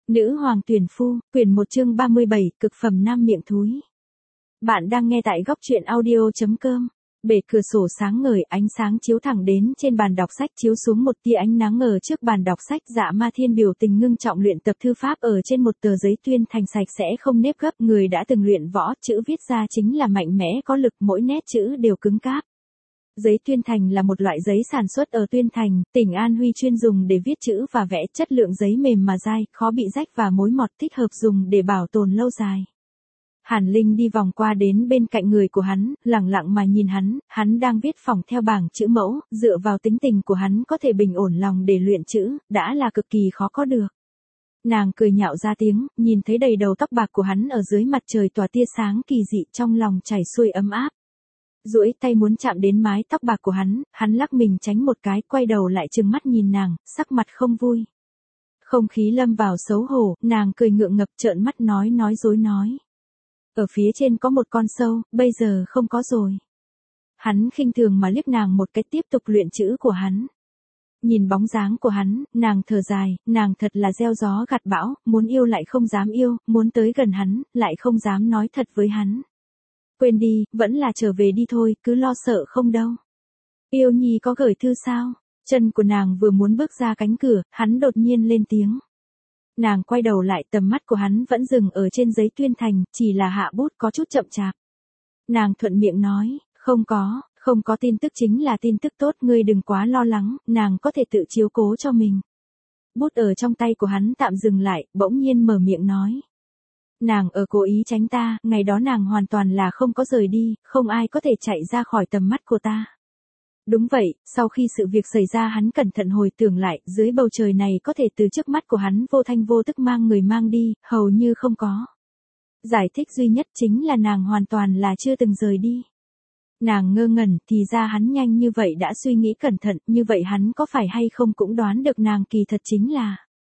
Nữ hoàng tuyển phu, quyển 1 chương 37, cực phẩm nam miệng thúi. Bạn đang nghe tại góc truyện audio.com. Bề cửa sổ sáng ngời, ánh sáng chiếu thẳng đến trên bàn đọc sách, chiếu xuống một tia ánh nắng ở trước bàn đọc sách. Dạ Ma Thiên biểu tình ngưng trọng luyện tập thư pháp ở trên một tờ giấy tuyên thành sạch sẽ không nếp gấp. Người đã từng luyện võ, chữ viết ra chính là mạnh mẽ có lực, mỗi nét chữ đều cứng cáp. Giấy tuyên thành là một loại giấy sản xuất ở Tuyên Thành, tỉnh An Huy, chuyên dùng để viết chữ và vẽ, chất lượng giấy mềm mà dai, khó bị rách và mối mọt, thích hợp dùng để bảo tồn lâu dài. Hàn Linh đi vòng qua đến bên cạnh người của hắn, lặng lặng mà nhìn hắn đang viết phỏng theo bảng chữ mẫu, dựa vào tính tình của hắn có thể bình ổn lòng để luyện chữ, đã là cực kỳ khó có được. Nàng cười nhạo ra tiếng, nhìn thấy đầy đầu tóc bạc của hắn ở dưới mặt trời tỏa tia sáng kỳ dị, trong lòng chảy xuôi ấm áp. Duỗi tay muốn chạm đến mái tóc bạc của hắn lắc mình tránh một cái, quay đầu lại trừng mắt nhìn nàng, sắc mặt không vui. Không khí lâm vào xấu hổ, nàng cười ngượng ngập trợn mắt nói dối nói. Ở phía trên có một con sâu, bây giờ không có rồi. Hắn khinh thường mà liếc nàng một cái, tiếp tục luyện chữ của hắn. Nhìn bóng dáng của hắn, nàng thở dài, nàng thật là gieo gió gặt bão, muốn yêu lại không dám yêu, muốn tới gần hắn, lại không dám nói thật với hắn. Quên đi, vẫn là trở về đi thôi, cứ lo sợ không đâu. Yêu Nhi có gửi thư sao? Chân của nàng vừa muốn bước ra cánh cửa, hắn đột nhiên lên tiếng. Nàng quay đầu lại, tầm mắt của hắn vẫn dừng ở trên giấy tuyên thành, chỉ là hạ bút có chút chậm chạp. Nàng thuận miệng nói, không có tin tức chính là tin tức tốt, ngươi đừng quá lo lắng, nàng có thể tự chiếu cố cho mình. Bút ở trong tay của hắn tạm dừng lại, bỗng nhiên mở miệng nói. Nàng ở cố ý tránh ta, ngày đó nàng hoàn toàn là không có rời đi, không ai có thể chạy ra khỏi tầm mắt của ta. Đúng vậy, sau khi sự việc xảy ra hắn cẩn thận hồi tưởng lại, dưới bầu trời này có thể từ trước mắt của hắn vô thanh vô tức mang người mang đi, hầu như không có. Giải thích duy nhất chính là nàng hoàn toàn là chưa từng rời đi. Nàng ngơ ngẩn, thì ra hắn nhanh như vậy đã suy nghĩ cẩn thận, như vậy hắn có phải hay không cũng đoán được nàng kỳ thật chính là.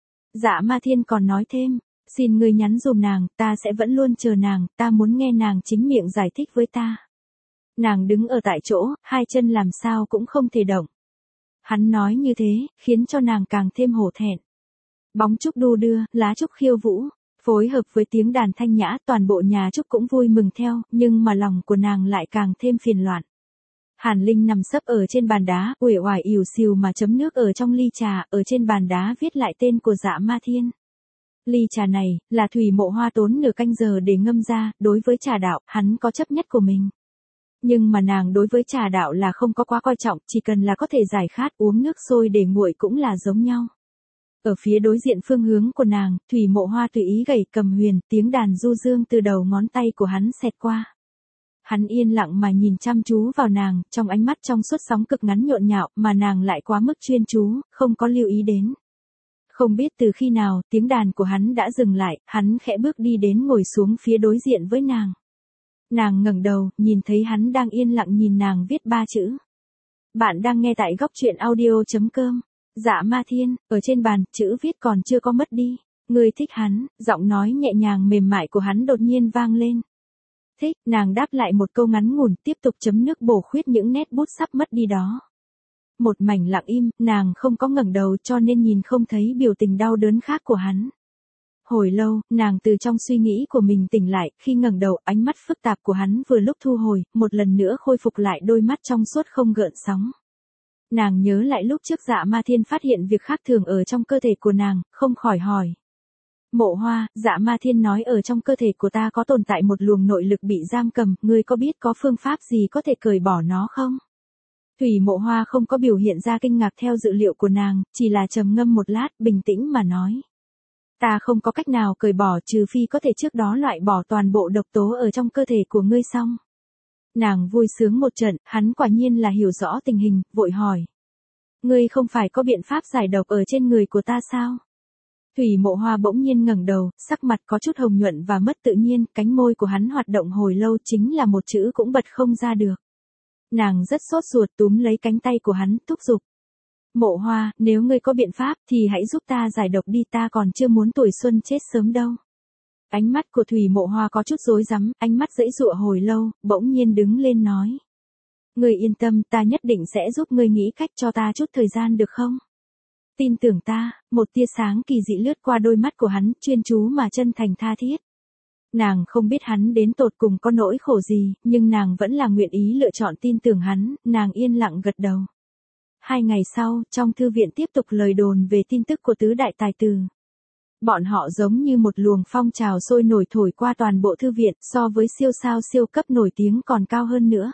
Dạ Ma Thiên còn nói thêm. Xin ngươi nhắn dùm nàng, ta sẽ vẫn luôn chờ nàng, ta muốn nghe nàng chính miệng giải thích với ta. Nàng đứng ở tại chỗ, hai chân làm sao cũng không thể động. Hắn nói như thế, khiến cho nàng càng thêm hổ thẹn. Bóng trúc đu đưa, lá trúc khiêu vũ, phối hợp với tiếng đàn thanh nhã, toàn bộ nhà trúc cũng vui mừng theo, nhưng mà lòng của nàng lại càng thêm phiền loạn. Hàn Linh nằm sấp ở trên bàn đá, uể oải ỉu xìu mà chấm nước ở trong ly trà, ở trên bàn đá viết lại tên của Dạ Ma Thiên. Ly trà này, là Thủy Mộ Hoa tốn nửa canh giờ để ngâm ra, đối với trà đạo, hắn có chấp nhất của mình. Nhưng mà nàng đối với trà đạo là không có quá coi trọng, chỉ cần là có thể giải khát, uống nước sôi để nguội cũng là giống nhau. Ở phía đối diện phương hướng của nàng, Thủy Mộ Hoa tùy ý gảy cầm huyền, tiếng đàn du dương từ đầu ngón tay của hắn xẹt qua. Hắn yên lặng mà nhìn chăm chú vào nàng, trong ánh mắt trong suốt sóng cực ngắn nhộn nhạo, mà nàng lại quá mức chuyên chú, không có lưu ý đến. Không biết từ khi nào, tiếng đàn của hắn đã dừng lại, hắn khẽ bước đi đến ngồi xuống phía đối diện với nàng. Nàng ngẩng đầu, nhìn thấy hắn đang yên lặng nhìn nàng viết 3 chữ. Bạn đang nghe tại góc truyện audio.com. Dạ Ma Thiên, ở trên bàn, chữ viết còn chưa có mất đi. Ngươi thích hắn, giọng nói nhẹ nhàng mềm mại của hắn đột nhiên vang lên. Thích, nàng đáp lại một câu ngắn ngủn, tiếp tục chấm nước bổ khuyết những nét bút sắp mất đi đó. Một mảnh lặng im, nàng không có ngẩng đầu cho nên nhìn không thấy biểu tình đau đớn khác của hắn. Hồi lâu, nàng từ trong suy nghĩ của mình tỉnh lại, khi ngẩng đầu, ánh mắt phức tạp của hắn vừa lúc thu hồi, một lần nữa khôi phục lại đôi mắt trong suốt không gợn sóng. Nàng nhớ lại lúc trước Dạ Ma Thiên phát hiện việc khác thường ở trong cơ thể của nàng, không khỏi hỏi. Mộ Hoa, Dạ Ma Thiên nói ở trong cơ thể của ta có tồn tại một luồng nội lực bị giam cầm, ngươi có biết có phương pháp gì có thể cởi bỏ nó không? Thủy Mộ Hoa không có biểu hiện ra kinh ngạc theo dự liệu của nàng, chỉ là trầm ngâm một lát, bình tĩnh mà nói. Ta không có cách nào cởi bỏ trừ phi có thể trước đó loại bỏ toàn bộ độc tố ở trong cơ thể của ngươi xong. Nàng vui sướng một trận, hắn quả nhiên là hiểu rõ tình hình, vội hỏi. Ngươi không phải có biện pháp giải độc ở trên người của ta sao? Thủy Mộ Hoa bỗng nhiên ngẩng đầu, sắc mặt có chút hồng nhuận và mất tự nhiên, cánh môi của hắn hoạt động hồi lâu chính là một chữ cũng bật không ra được. Nàng rất sốt ruột túm lấy cánh tay của hắn, thúc giục. Mộ Hoa, nếu ngươi có biện pháp thì hãy giúp ta giải độc đi, ta còn chưa muốn tuổi xuân chết sớm đâu. Ánh mắt của Thủy Mộ Hoa có chút rối rắm, ánh mắt giãy giụa hồi lâu, bỗng nhiên đứng lên nói. Ngươi yên tâm, ta nhất định sẽ giúp ngươi nghĩ cách cho ta chút thời gian được không? tin tưởng ta, một tia sáng kỳ dị lướt qua đôi mắt của hắn, chuyên chú mà chân thành tha thiết. Nàng không biết hắn đến tột cùng có nỗi khổ gì, nhưng nàng vẫn là nguyện ý lựa chọn tin tưởng hắn, nàng yên lặng gật đầu. 2 ngày sau, trong thư viện tiếp tục lời đồn về tin tức của tứ đại tài tử. Bọn họ giống như một luồng phong trào sôi nổi thổi qua toàn bộ thư viện, so với siêu sao siêu cấp nổi tiếng còn cao hơn nữa.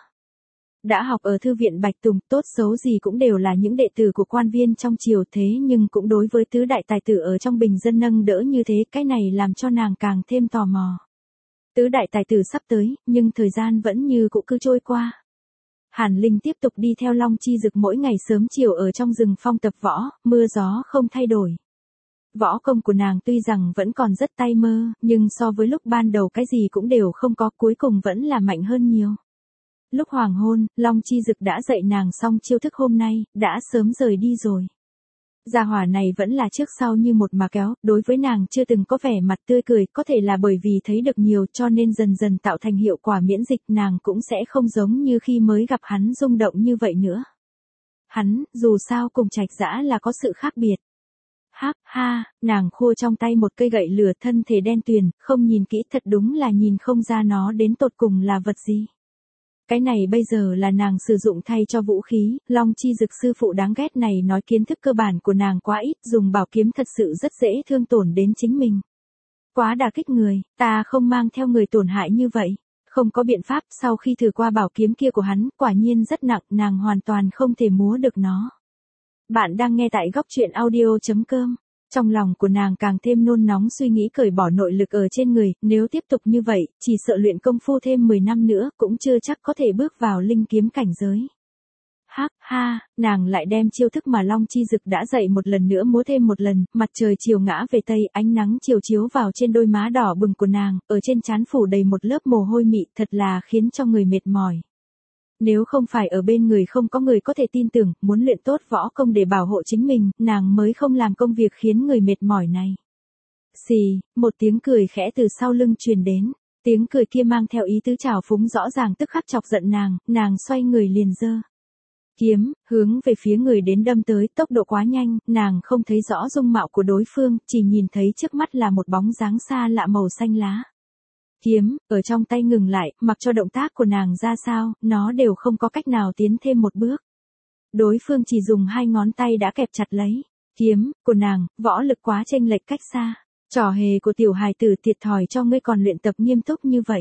Đã học ở thư viện Bạch Tùng, tốt xấu gì cũng đều là những đệ tử của quan viên trong triều, thế nhưng cũng đối với tứ đại tài tử ở trong bình dân nâng đỡ như thế, cái này làm cho nàng càng thêm tò mò. Tứ đại tài tử sắp tới, nhưng thời gian vẫn như cũ cứ trôi qua. Hàn Linh tiếp tục đi theo Long Chi Dực mỗi ngày sớm chiều ở trong rừng phong tập võ, mưa gió không thay đổi. Võ công của nàng tuy rằng vẫn còn rất tay mơ, nhưng so với lúc ban đầu cái gì cũng đều không có, cuối cùng vẫn là mạnh hơn nhiều. Lúc hoàng hôn, Long Chi Dực đã dạy nàng xong chiêu thức hôm nay, đã sớm rời đi rồi. Gia hỏa này vẫn là trước sau như một mà kéo, đối với nàng chưa từng có vẻ mặt tươi cười, có thể là bởi vì thấy được nhiều cho nên dần dần tạo thành hiệu quả miễn dịch, nàng cũng sẽ không giống như khi mới gặp hắn rung động như vậy nữa. Hắn, dù sao cùng Trạch Dã là có sự khác biệt. Hắc ha, nàng khua trong tay một cây gậy lửa, thân thể đen tuyền, không nhìn kỹ thật đúng là nhìn không ra nó đến tột cùng là vật gì. Cái này bây giờ là nàng sử dụng thay cho vũ khí, Long Chi Dực sư phụ đáng ghét này nói kiến thức cơ bản của nàng quá ít, dùng bảo kiếm thật sự rất dễ thương tổn đến chính mình. Quá đả kích người, ta không mang theo người tổn hại như vậy. Không có biện pháp, sau khi thử qua bảo kiếm kia của hắn, quả nhiên rất nặng, nàng hoàn toàn không thể múa được nó. Bạn đang nghe tại góc truyện audio.com. Trong lòng của nàng càng thêm nôn nóng suy nghĩ cởi bỏ nội lực ở trên người, nếu tiếp tục như vậy, chỉ sợ luyện công phu thêm 10 năm nữa cũng chưa chắc có thể bước vào linh kiếm cảnh giới. Hắc ha, nàng lại đem chiêu thức mà Long Chi Dực đã dạy một lần nữa múa thêm một lần, mặt trời chiều ngã về tây, ánh nắng chiều chiếu vào trên đôi má đỏ bừng của nàng, ở trên trán phủ đầy một lớp mồ hôi mịn, thật là khiến cho người mệt mỏi. Nếu không phải ở bên người không có người có thể tin tưởng, muốn luyện tốt võ công để bảo hộ chính mình, nàng mới không làm công việc khiến người mệt mỏi này. Xì, một tiếng cười khẽ từ sau lưng truyền đến, tiếng cười kia mang theo ý tứ trào phúng rõ ràng, tức khắc chọc giận nàng xoay người liền giơ kiếm, hướng về phía người đến đâm tới, tốc độ quá nhanh, nàng không thấy rõ dung mạo của đối phương, chỉ nhìn thấy trước mắt là một bóng dáng xa lạ màu xanh lá. Kiếm, ở trong tay ngừng lại, mặc cho động tác của nàng ra sao, nó đều không có cách nào tiến thêm một bước. Đối phương chỉ dùng 2 ngón tay đã kẹp chặt lấy kiếm của nàng, võ lực quá chênh lệch cách xa. Trò hề của tiểu hài tử thiệt thòi cho ngươi còn luyện tập nghiêm túc như vậy.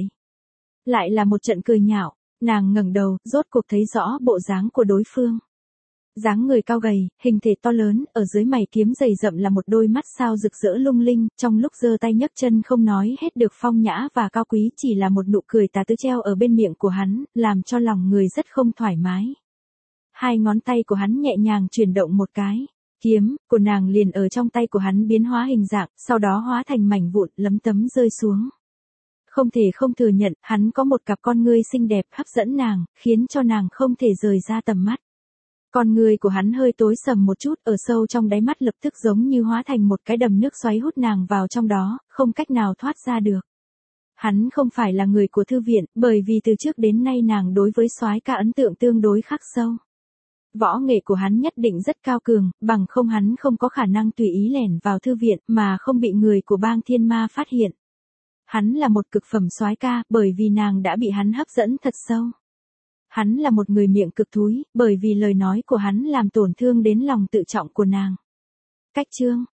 Lại là một trận cười nhạo, nàng ngẩng đầu, rốt cuộc thấy rõ bộ dáng của đối phương. Dáng người cao gầy, hình thể to lớn, ở dưới mày kiếm dày rậm là một đôi mắt sao rực rỡ lung linh, trong lúc giơ tay nhấc chân không nói hết được phong nhã và cao quý, chỉ là một nụ cười tà tứ treo ở bên miệng của hắn, làm cho lòng người rất không thoải mái. 2 ngón tay của hắn nhẹ nhàng chuyển động một cái, kiếm của nàng liền ở trong tay của hắn biến hóa hình dạng, sau đó hóa thành mảnh vụn, lấm tấm rơi xuống. Không thể không thừa nhận, hắn có một cặp con ngươi xinh đẹp hấp dẫn nàng, khiến cho nàng không thể rời ra tầm mắt. Con người của hắn hơi tối sầm một chút, ở sâu trong đáy mắt lập tức giống như hóa thành một cái đầm nước xoáy hút nàng vào trong đó, không cách nào thoát ra được. Hắn không phải là người của thư viện, bởi vì từ trước đến nay nàng đối với soái ca ấn tượng tương đối khắc sâu. Võ nghệ của hắn nhất định rất cao cường, bằng không hắn không có khả năng tùy ý lẻn vào thư viện mà không bị người của bang thiên ma phát hiện. Hắn là một cực phẩm soái ca, bởi vì nàng đã bị hắn hấp dẫn thật sâu. Hắn là một người miệng cực thúi, bởi vì lời nói của hắn làm tổn thương đến lòng tự trọng của nàng. Cách chương